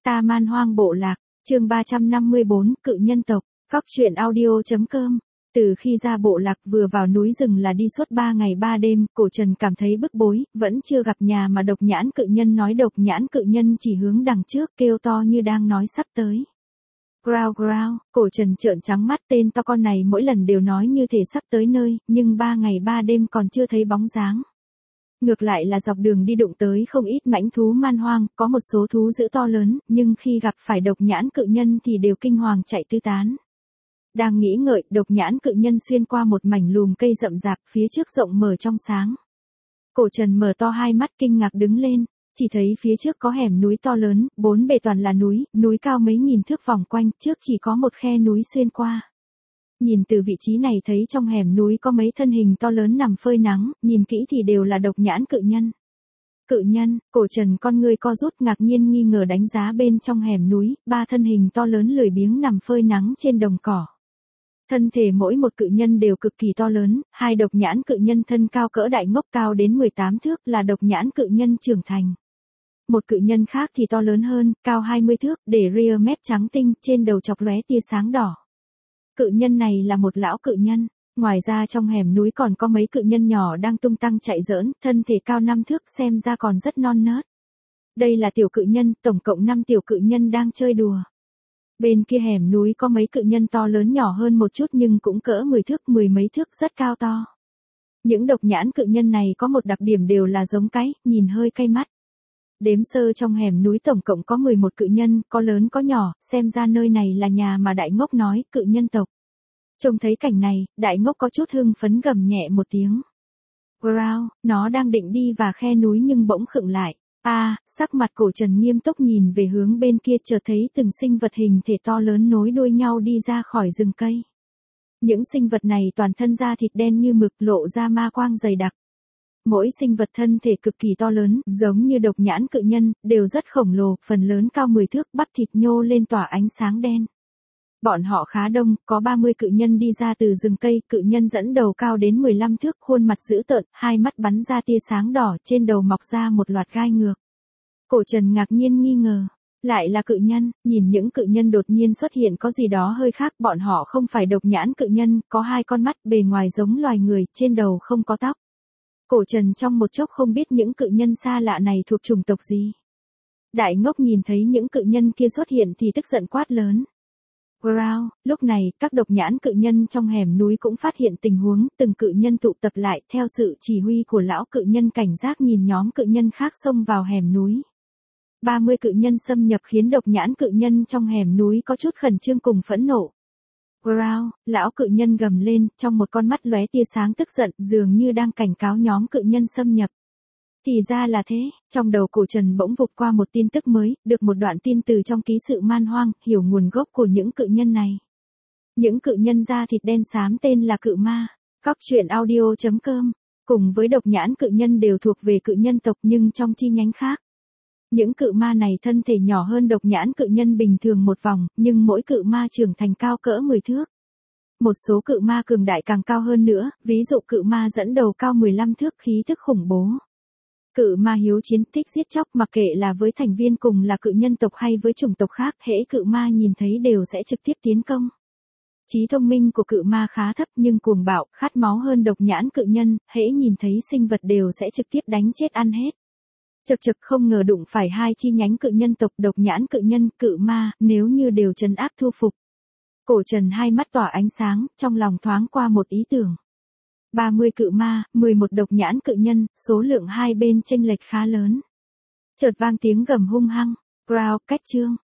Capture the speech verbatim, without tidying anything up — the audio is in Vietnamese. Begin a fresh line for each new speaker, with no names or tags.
Ta Man Hoang Bộ Lạc, chương ba trăm năm mươi bốn, Cự Nhân Tộc, Cóc truyện audio chấm com. Từ khi ra bộ lạc vừa vào núi rừng là đi suốt ba ngày ba đêm, Cổ Trần cảm thấy bức bối, vẫn chưa gặp nhà mà độc nhãn cự nhân nói độc nhãn cự nhân chỉ hướng đằng trước kêu to như đang nói sắp tới. Growl growl, Cổ Trần trợn trắng mắt, tên to con này mỗi lần đều nói như thể sắp tới nơi, nhưng ba ngày ba đêm còn chưa thấy bóng dáng. Ngược lại là dọc đường đi đụng tới không ít mãnh thú man hoang, có một số thú dữ to lớn, nhưng khi gặp phải độc nhãn cự nhân thì đều kinh hoàng chạy tứ tán. Đang nghĩ ngợi, độc nhãn cự nhân xuyên qua một mảnh lùm cây rậm rạp, phía trước rộng mở trong sáng. Cổ Trần mở to hai mắt kinh ngạc đứng lên, chỉ thấy phía trước có hẻm núi to lớn, bốn bề toàn là núi, núi cao mấy nghìn thước vòng quanh, trước chỉ có một khe núi xuyên qua. Nhìn từ vị trí này thấy trong hẻm núi có mấy thân hình to lớn nằm phơi nắng, nhìn kỹ thì đều là độc nhãn cự nhân. Cự nhân, Cổ Trần con ngươi co rút ngạc nhiên nghi ngờ đánh giá bên trong hẻm núi, ba thân hình to lớn lười biếng nằm phơi nắng trên đồng cỏ. Thân thể mỗi một cự nhân đều cực kỳ to lớn, hai độc nhãn cự nhân thân cao cỡ đại ngốc cao đến mười tám thước là độc nhãn cự nhân trưởng thành. Một cự nhân khác thì to lớn hơn, cao hai mươi thước, để ria mép trắng tinh, trên đầu chọc lóe tia sáng đỏ. Cự nhân này là một lão cự nhân, ngoài ra trong hẻm núi còn có mấy cự nhân nhỏ đang tung tăng chạy giỡn, thân thể cao năm thước xem ra còn rất non nớt. Đây là tiểu cự nhân, tổng cộng năm tiểu cự nhân đang chơi đùa. Bên kia hẻm núi có mấy cự nhân to lớn nhỏ hơn một chút nhưng cũng cỡ mười thước mười mấy thước rất cao to. Những độc nhãn cự nhân này có một đặc điểm đều là giống cái, nhìn hơi cay mắt. Đếm sơ trong hẻm núi tổng cộng có mười một cự nhân, có lớn có nhỏ, xem ra nơi này là nhà mà đại ngốc nói, cự nhân tộc. Trông thấy cảnh này, đại ngốc có chút hưng phấn gầm nhẹ một tiếng. Growl, nó đang định đi vào khe núi nhưng bỗng khựng lại. A, à, sắc mặt Cổ Trần nghiêm túc nhìn về hướng bên kia, chợt thấy từng sinh vật hình thể to lớn nối đuôi nhau đi ra khỏi rừng cây. Những sinh vật này toàn thân da thịt đen như mực, lộ ra ma quang dày đặc. Mỗi sinh vật thân thể cực kỳ to lớn, giống như độc nhãn cự nhân, đều rất khổng lồ, phần lớn cao mười thước, bắp thịt nhô lên tỏa ánh sáng đen. Bọn họ khá đông, có ba mươi cự nhân đi ra từ rừng cây, cự nhân dẫn đầu cao đến mười lăm thước, khuôn mặt dữ tợn, hai mắt bắn ra tia sáng đỏ, trên đầu mọc ra một loạt gai ngược. Cổ Trần ngạc nhiên nghi ngờ, lại là cự nhân, nhìn những cự nhân đột nhiên xuất hiện có gì đó hơi khác, bọn họ không phải độc nhãn cự nhân, có hai con mắt, bề ngoài giống loài người, trên đầu không có tóc. Cổ Trần trong một chốc không biết những cự nhân xa lạ này thuộc chủng tộc gì. Đại ngốc nhìn thấy những cự nhân kia xuất hiện thì tức giận quát lớn. Growl, lúc này, các độc nhãn cự nhân trong hẻm núi cũng phát hiện tình huống, từng cự nhân tụ tập lại, theo sự chỉ huy của lão cự nhân cảnh giác nhìn nhóm cự nhân khác xông vào hẻm núi. ba mươi cự nhân xâm nhập khiến độc nhãn cự nhân trong hẻm núi có chút khẩn trương cùng phẫn nộ. Growl, lão cự nhân gầm lên, trong một con mắt lóe tia sáng tức giận, dường như đang cảnh cáo nhóm cự nhân xâm nhập. Thì ra là thế, trong đầu Cổ Trần bỗng vụt qua một tin tức mới, được một đoạn tin từ trong ký sự man hoang, hiểu nguồn gốc của những cự nhân này. Những cự nhân da thịt đen xám tên là cự ma. Cóc truyện audio chấm com, cùng với độc nhãn cự nhân đều thuộc về cự nhân tộc nhưng trong chi nhánh khác. Những cự ma này thân thể nhỏ hơn độc nhãn cự nhân bình thường một vòng, nhưng mỗi cự ma trưởng thành cao cỡ mười thước. Một số cự ma cường đại càng cao hơn nữa, ví dụ cự ma dẫn đầu cao mười lăm thước, khí tức khủng bố. Cự ma hiếu chiến, thích giết chóc, mặc kệ là với thành viên cùng là cự nhân tộc hay với chủng tộc khác, hễ cự ma nhìn thấy đều sẽ trực tiếp tiến công. Trí thông minh của cự ma khá thấp nhưng cuồng bạo, khát máu hơn độc nhãn cự nhân, hễ nhìn thấy sinh vật đều sẽ trực tiếp đánh chết ăn hết. Chật chật không ngờ đụng phải hai chi nhánh cự nhân tộc, độc nhãn cự nhân, cự ma, nếu như đều trấn áp thu phục. Cổ Trần hai mắt tỏa ánh sáng, trong lòng thoáng qua một ý tưởng. ba mươi cự ma, mười một độc nhãn cự nhân, số lượng hai bên chênh lệch khá lớn. Chợt vang tiếng gầm hung hăng, growl, cách chương.